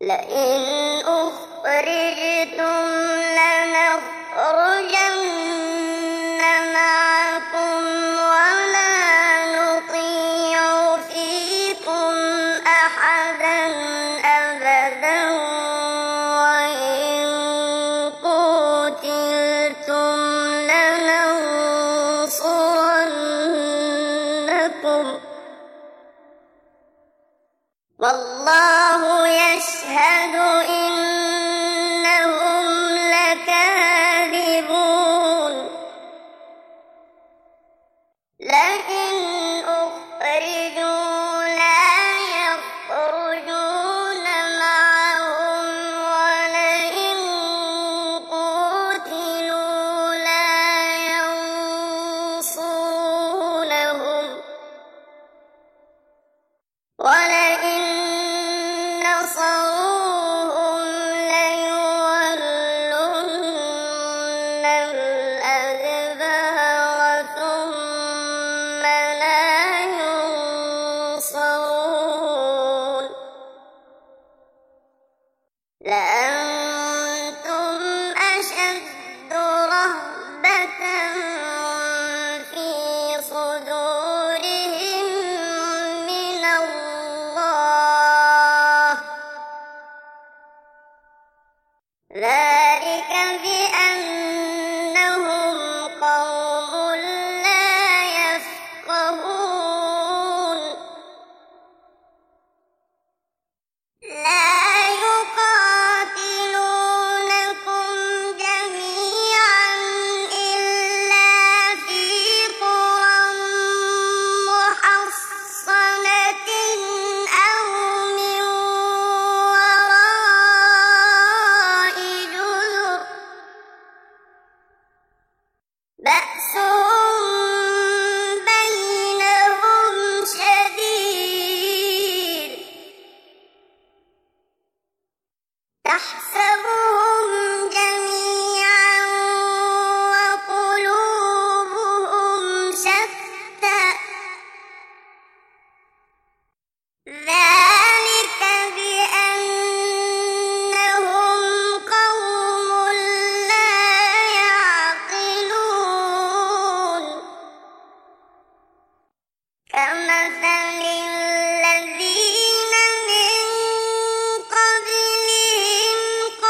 لئن أخرجتم لنخرجن معكم ولا نطيع فيكم أحدا أبدا وإن قتلتم لننصرنكم والله يشهد إنهم لكاذبون لئن أخرجوا لا يخرجون معهم ولئن قتلوا لا ينصرونهم ولئن نصروهم ليولن الأدبار ثم لا ينصرون لأنتم أشد رهبة في صدورهم من الله ذلك بأنهم قوم لا يفقهون لا يقاتلونكم جميعا إلا في قرى محصنة أو من وراء جدر بأسهم بينهم شديد تحسبهم جميعا وقلوبهم شتى ذلك بأنهم قوم لا يعقلون كمثل الذين من قبلهم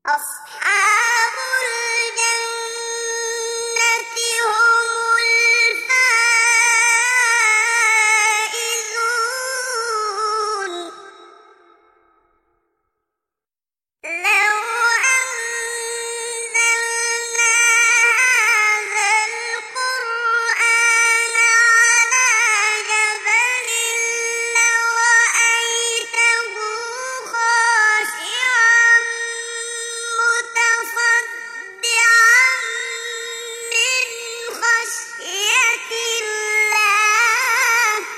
أصحاب الجنة هم الفائزون لو أنزلنا هذا القرآن على جبل لرأيته خاشعا متصدعا من خشية الله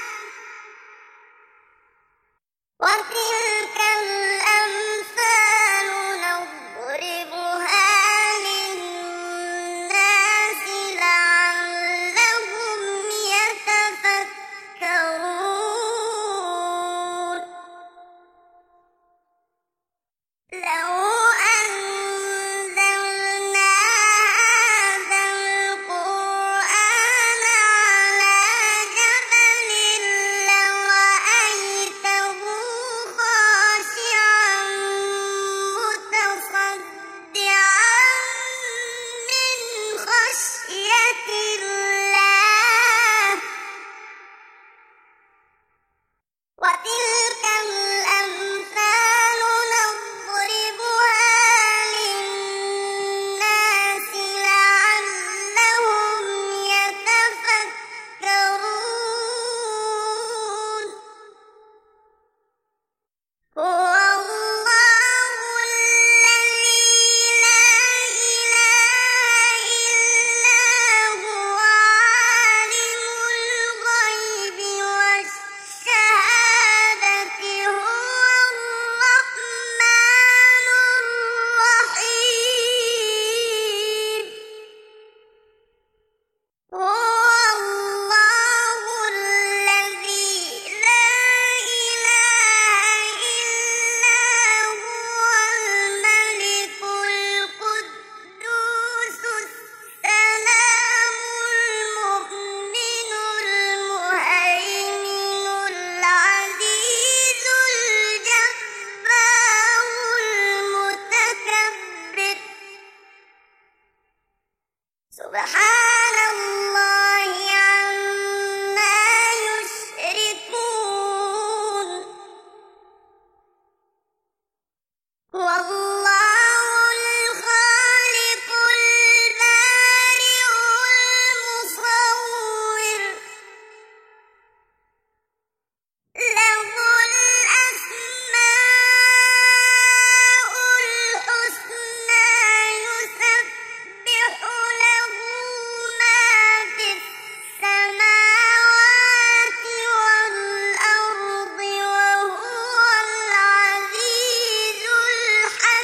وتلك الأمثال نضربها للناس لعلهم يتفكرون لو أنزلنا هذا القرآن على جبل لرأيته خاشعا متصدعا من خشية الله وتلك الأمثال نضربها للناس لعلهم يتفكرون هو الله الذي لا إله إلا هو عالم الغيب والشهادة هو الرحمن الرحيم هو الله الذي لا إله إلا هو الملك القدوس السلام المؤمن المهيمن العزيز الجبار المتكبر سبحان الله عما يشركون هو الله الخالق البارئ المصور له الأسماء الحسنى يسبح له ما في السماوات والأرض وهو العزيز الحكيم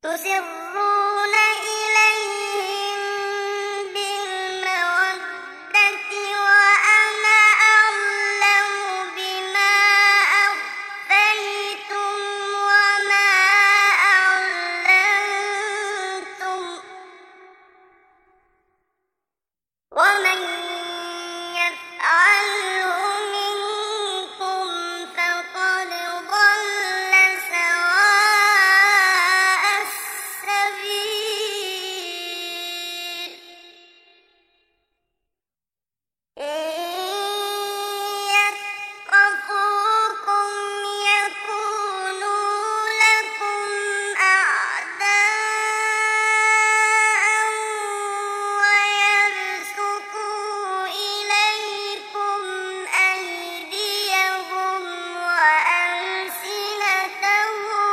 تسرون إليهم بالمودة وأنا أعلم بما أخفيتم وما أعلنتم ومن يفعله منكم فقد ضل سواء السبيل إن يثقفوكم يكونوا لكم أعداء ويبسطوا إليكم أيديهم وألسنتهم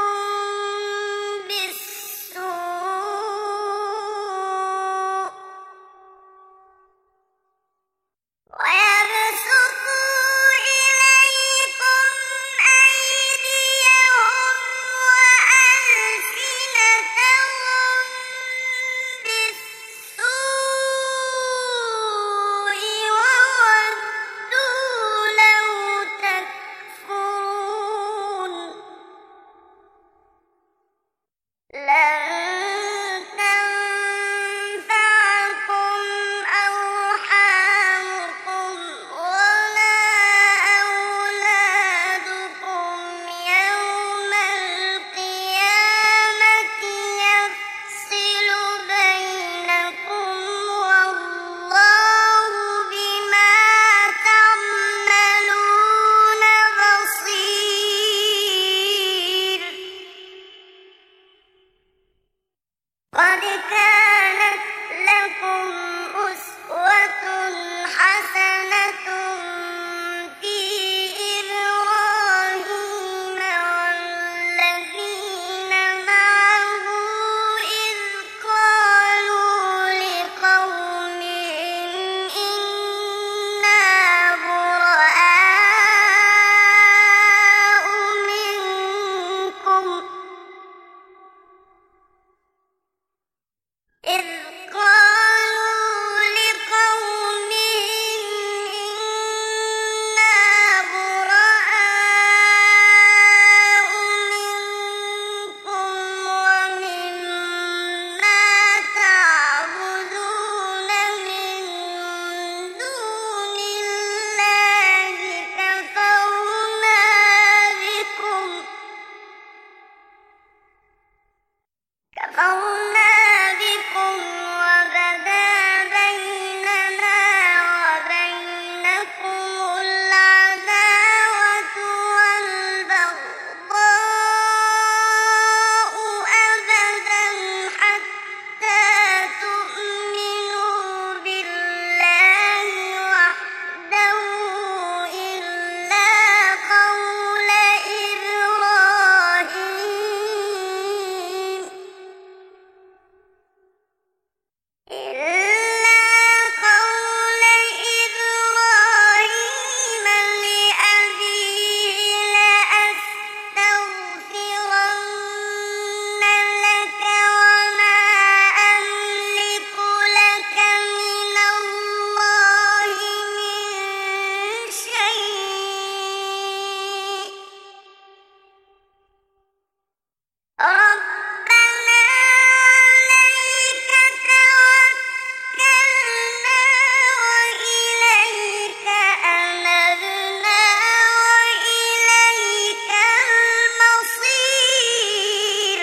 بالسوء وودوا لو تكفرون لن تنفعكم أرحامكم ولا أولادكم يوم القيامة يفصل بينكم والله بما تعملون بصير قد كانت لكم أسوة حسنة في إبراهيم والذين معه إذ قالوا لقومهم إنا براء منكم إذ قالوا لقومهم إنا براء منكم ومما تعبدون من دون الله كفرنا بكم وبدا بيننا وبينكم العداوة والبغضاء أبدا حتى تؤمنوا بالله وحده إلا قول إبراهيم لأبيه لأستغفرن لك وما أملك لك من الله من شيء ربنا عليك توكلنا وإليك أنبنا وإليك المصير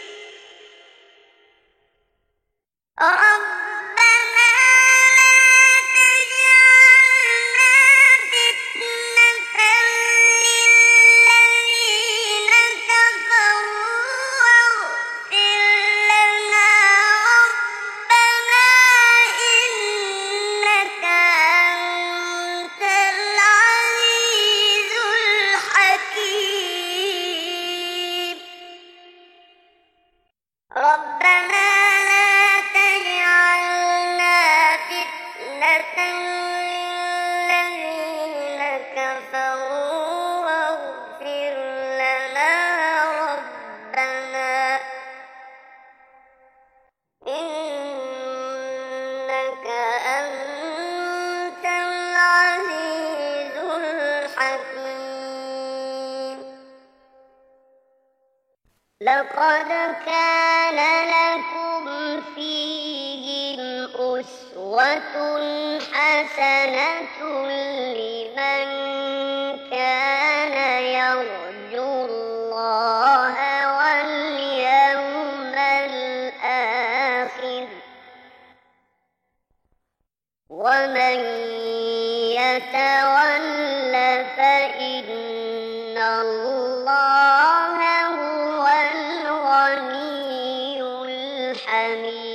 ربنا لا تجعلنا فتنة للذين كفروا واغفر لنا ربنا إنك أنت العزيز الحكيم ربنا لا تجعلنا فتنة للذين كفروا واغفر لنا ربنا لقد كان لكم فيهم أسوة حسنة لمن كان يرجو الله واليوم الآخر ومن يتول فإن الله هو الغني الحميد.